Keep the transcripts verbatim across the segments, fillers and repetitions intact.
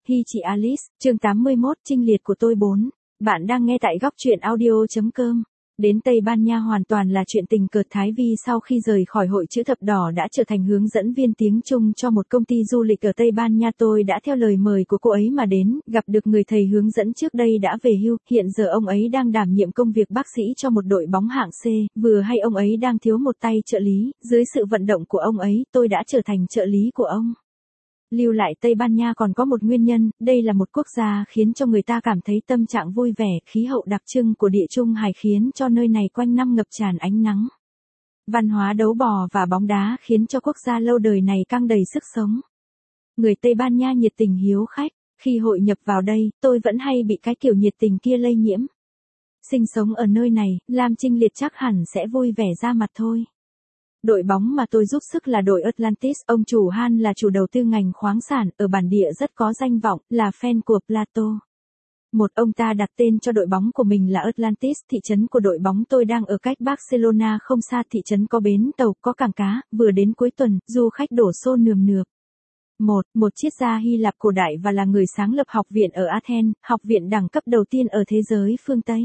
Hi chị Alice, chương tám mươi mốt, Trinh liệt của tôi bốn. Bạn đang nghe tại góc truyện audio.com. Đến Tây Ban Nha hoàn toàn là chuyện tình cờ. Thái Vi sau khi rời khỏi hội chữ thập đỏ đã trở thành hướng dẫn viên tiếng Trung cho một công ty du lịch ở Tây Ban Nha. Tôi đã theo lời mời của cô ấy mà đến, gặp được người thầy hướng dẫn trước đây đã về hưu, hiện giờ ông ấy đang đảm nhiệm công việc bác sĩ cho một đội bóng hạng C, vừa hay ông ấy đang thiếu một tay trợ lý, dưới sự vận động của ông ấy, tôi đã trở thành trợ lý của ông. Lưu lại Tây Ban Nha còn có một nguyên nhân, đây là một quốc gia khiến cho người ta cảm thấy tâm trạng vui vẻ, khí hậu đặc trưng của địa Trung Hải khiến cho nơi này quanh năm ngập tràn ánh nắng. Văn hóa đấu bò và bóng đá khiến cho quốc gia lâu đời này căng đầy sức sống. Người Tây Ban Nha nhiệt tình hiếu khách, khi hội nhập vào đây, tôi vẫn hay bị cái kiểu nhiệt tình kia lây nhiễm. Sinh sống ở nơi này, Lam Trinh Liệt chắc hẳn sẽ vui vẻ ra mặt thôi. Đội bóng mà tôi giúp sức là đội Atlantis, ông chủ Han là chủ đầu tư ngành khoáng sản, ở bản địa rất có danh vọng, là fan của Plato. Một ông ta đặt tên cho đội bóng của mình là Atlantis, thị trấn của đội bóng tôi đang ở cách Barcelona không xa, thị trấn có bến tàu, có cảng cá, vừa đến cuối tuần, du khách đổ xô nườm nượp. Một, một triết gia Hy Lạp cổ đại và là người sáng lập học viện ở Athens, học viện đẳng cấp đầu tiên ở thế giới phương Tây.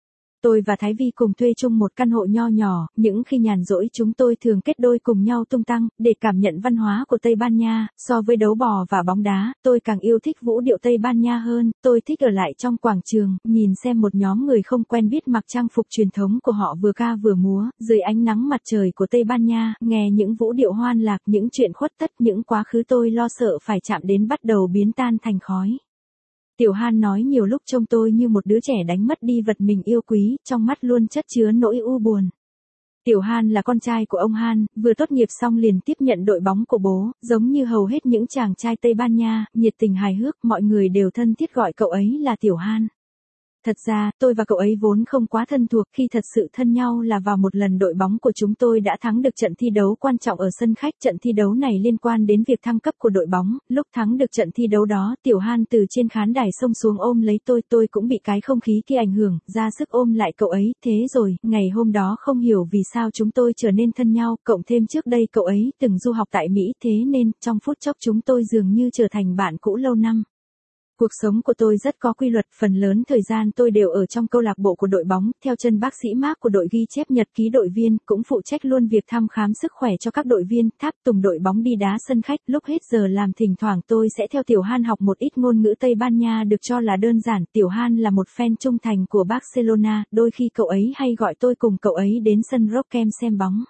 Tôi và Thái Vi cùng thuê chung một căn hộ nho nhỏ, những khi nhàn rỗi chúng tôi thường kết đôi cùng nhau tung tăng, để cảm nhận văn hóa của Tây Ban Nha. So với đấu bò và bóng đá, tôi càng yêu thích vũ điệu Tây Ban Nha hơn, tôi thích ở lại trong quảng trường, nhìn xem một nhóm người không quen biết mặc trang phục truyền thống của họ vừa ca vừa múa, dưới ánh nắng mặt trời của Tây Ban Nha, nghe những vũ điệu hoan lạc, những chuyện khuất tất, những quá khứ tôi lo sợ phải chạm đến bắt đầu biến tan thành khói. Tiểu Han nói nhiều lúc trông tôi như một đứa trẻ đánh mất đi vật mình yêu quý, trong mắt luôn chất chứa nỗi u buồn. Tiểu Han là con trai của ông Han, vừa tốt nghiệp xong liền tiếp nhận đội bóng của bố, giống như hầu hết những chàng trai Tây Ban Nha, nhiệt tình hài hước, mọi người đều thân thiết gọi cậu ấy là Tiểu Han. Thật ra, tôi và cậu ấy vốn không quá thân thuộc, khi thật sự thân nhau là vào một lần đội bóng của chúng tôi đã thắng được trận thi đấu quan trọng ở sân khách. Trận thi đấu này liên quan đến việc thăng cấp của đội bóng, lúc thắng được trận thi đấu đó, Tiểu Han từ trên khán đài xông xuống ôm lấy tôi, tôi cũng bị cái không khí kia ảnh hưởng, ra sức ôm lại cậu ấy, thế rồi, ngày hôm đó không hiểu vì sao chúng tôi trở nên thân nhau, cộng thêm trước đây cậu ấy từng du học tại Mỹ, thế nên, trong phút chốc chúng tôi dường như trở thành bạn cũ lâu năm. Cuộc sống của tôi rất có quy luật, phần lớn thời gian tôi đều ở trong câu lạc bộ của đội bóng, theo chân bác sĩ Mark của đội ghi chép nhật ký đội viên, cũng phụ trách luôn việc thăm khám sức khỏe cho các đội viên, tháp tùng đội bóng đi đá sân khách, lúc hết giờ làm thỉnh thoảng tôi sẽ theo Tiểu Han học một ít ngôn ngữ Tây Ban Nha được cho là đơn giản. Tiểu Han là một fan trung thành của Barcelona, đôi khi cậu ấy hay gọi tôi cùng cậu ấy đến sân Rock Camp xem bóng.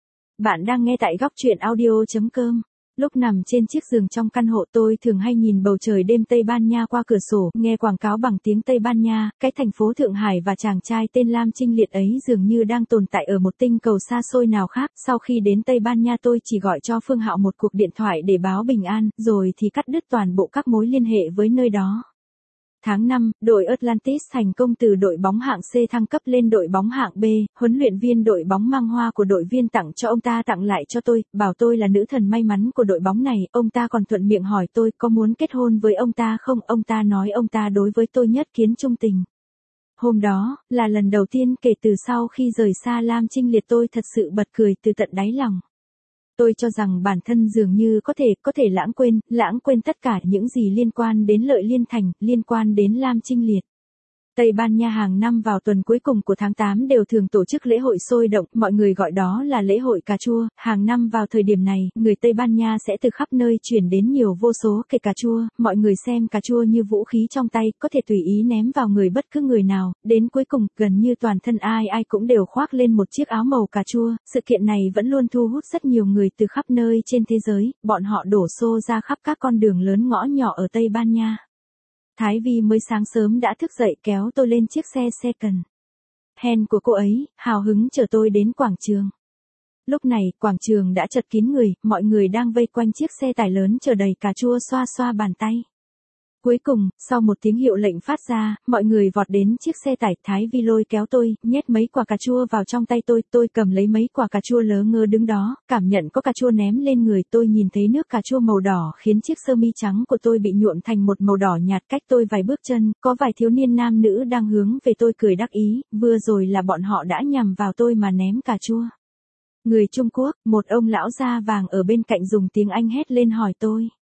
Bạn đang nghe tại góc truyện audio.com. Lúc nằm trên chiếc giường trong căn hộ tôi thường hay nhìn bầu trời đêm Tây Ban Nha qua cửa sổ, nghe quảng cáo bằng tiếng Tây Ban Nha, cái thành phố Thượng Hải và chàng trai tên Lam Trinh Liệt ấy dường như đang tồn tại ở một tinh cầu xa xôi nào khác. Sau khi đến Tây Ban Nha tôi chỉ gọi cho Phương Hạo một cuộc điện thoại để báo bình an, rồi thì cắt đứt toàn bộ các mối liên hệ với nơi đó. Tháng năm, đội Atlantis thành công từ đội bóng hạng C thăng cấp lên đội bóng hạng B, huấn luyện viên đội bóng mang hoa của đội viên tặng cho ông ta tặng lại cho tôi, bảo tôi là nữ thần may mắn của đội bóng này, ông ta còn thuận miệng hỏi tôi có muốn kết hôn với ông ta không, ông ta nói ông ta đối với tôi nhất kiến trung tình. Hôm đó, là lần đầu tiên kể từ sau khi rời xa Lam Trinh Liệt tôi thật sự bật cười từ tận đáy lòng. Tôi cho rằng bản thân dường như có thể, có thể lãng quên, lãng quên tất cả những gì liên quan đến Lợi Liên Thành, liên quan đến Lam Trinh Liệt. Tây Ban Nha hàng năm vào tuần cuối cùng của tháng tám đều thường tổ chức lễ hội sôi động, mọi người gọi đó là lễ hội cà chua. Hàng năm vào thời điểm này, người Tây Ban Nha sẽ từ khắp nơi chuyển đến nhiều vô số cây cà chua, mọi người xem cà chua như vũ khí trong tay, có thể tùy ý ném vào người bất cứ người nào, đến cuối cùng, gần như toàn thân ai ai cũng đều khoác lên một chiếc áo màu cà chua. Sự kiện này vẫn luôn thu hút rất nhiều người từ khắp nơi trên thế giới, bọn họ đổ xô ra khắp các con đường lớn ngõ nhỏ ở Tây Ban Nha. Thái Vi mới sáng sớm đã thức dậy kéo tôi lên chiếc xe second hand của cô ấy, hào hứng chở tôi đến quảng trường. Lúc này, quảng trường đã chật kín người, mọi người đang vây quanh chiếc xe tải lớn chở đầy cà chua xoa xoa bàn tay. Cuối cùng, sau một tiếng hiệu lệnh phát ra, mọi người vọt đến chiếc xe tải. Thái Vi lôi kéo tôi, nhét mấy quả cà chua vào trong tay tôi, tôi cầm lấy mấy quả cà chua lớ ngơ đứng đó, cảm nhận có cà chua ném lên người, tôi nhìn thấy nước cà chua màu đỏ khiến chiếc sơ mi trắng của tôi bị nhuộm thành một màu đỏ nhạt. Cách tôi vài bước chân, có vài thiếu niên nam nữ đang hướng về tôi cười đắc ý, vừa rồi là bọn họ đã nhằm vào tôi mà ném cà chua. Người Trung Quốc, một ông lão da vàng ở bên cạnh dùng tiếng Anh hét lên hỏi tôi.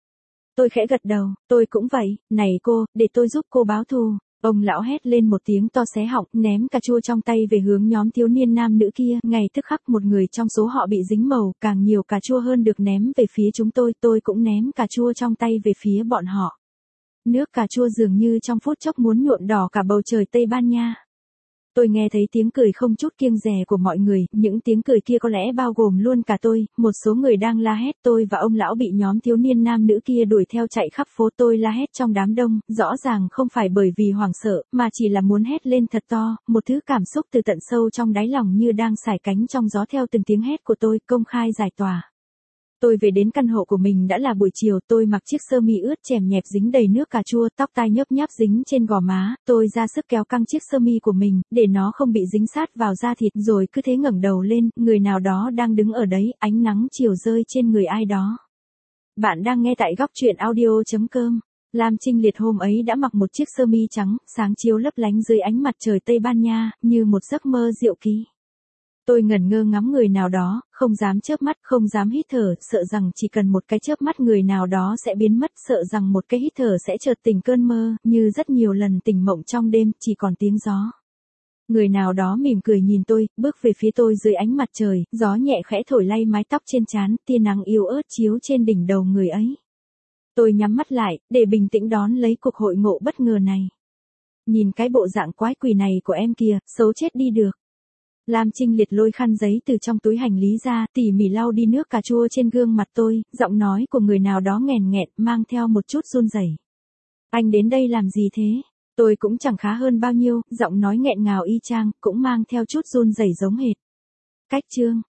Tôi khẽ gật đầu, tôi cũng vậy, này cô, để tôi giúp cô báo thù. Ông lão hét lên một tiếng to xé họng, ném cà chua trong tay về hướng nhóm thiếu niên nam nữ kia, ngay tức khắc một người trong số họ bị dính màu, càng nhiều cà chua hơn được ném về phía chúng tôi, tôi cũng ném cà chua trong tay về phía bọn họ. Nước cà chua dường như trong phút chốc muốn nhuộm đỏ cả bầu trời Tây Ban Nha. Tôi nghe thấy tiếng cười không chút kiêng dè của mọi người, những tiếng cười kia có lẽ bao gồm luôn cả tôi, một số người đang la hét, tôi và ông lão bị nhóm thiếu niên nam nữ kia đuổi theo chạy khắp phố, tôi la hét trong đám đông, rõ ràng không phải bởi vì hoảng sợ, mà chỉ là muốn hét lên thật to, một thứ cảm xúc từ tận sâu trong đáy lòng như đang sải cánh trong gió theo từng tiếng hét của tôi, công khai giải tỏa. Tôi về đến căn hộ của mình đã là buổi chiều, tôi mặc chiếc sơ mi ướt chèm nhẹp dính đầy nước cà chua, tóc tai nhấp nháp dính trên gò má, tôi ra sức kéo căng chiếc sơ mi của mình, để nó không bị dính sát vào da thịt, rồi cứ thế ngẩng đầu lên, người nào đó đang đứng ở đấy, ánh nắng chiều rơi trên người ai đó. Bạn đang nghe tại góc truyện audio chấm com. Lam Trinh Liệt hôm ấy đã mặc một chiếc sơ mi trắng, sáng chiếu lấp lánh dưới ánh mặt trời Tây Ban Nha, như một giấc mơ diệu kỳ. Tôi ngẩn ngơ ngắm người nào đó, không dám chớp mắt, không dám hít thở, sợ rằng chỉ cần một cái chớp mắt người nào đó sẽ biến mất, sợ rằng một cái hít thở sẽ chợt tỉnh cơn mơ, như rất nhiều lần tỉnh mộng trong đêm, chỉ còn tiếng gió. Người nào đó mỉm cười nhìn tôi, bước về phía tôi dưới ánh mặt trời, gió nhẹ khẽ thổi lay mái tóc trên trán, tia nắng yếu ớt chiếu trên đỉnh đầu người ấy. Tôi nhắm mắt lại, để bình tĩnh đón lấy cuộc hội ngộ bất ngờ này. Nhìn cái bộ dạng quái quỷ này của em kìa, xấu chết đi được. Lam Trinh Liệt lôi khăn giấy từ trong túi hành lý ra, tỉ mỉ lau đi nước cà chua trên gương mặt tôi, giọng nói của người nào đó nghèn nghẹn, mang theo một chút run rẩy. Anh đến đây làm gì thế? Tôi cũng chẳng khá hơn bao nhiêu, giọng nói nghẹn ngào y chang, cũng mang theo chút run rẩy giống hệt. Cách chương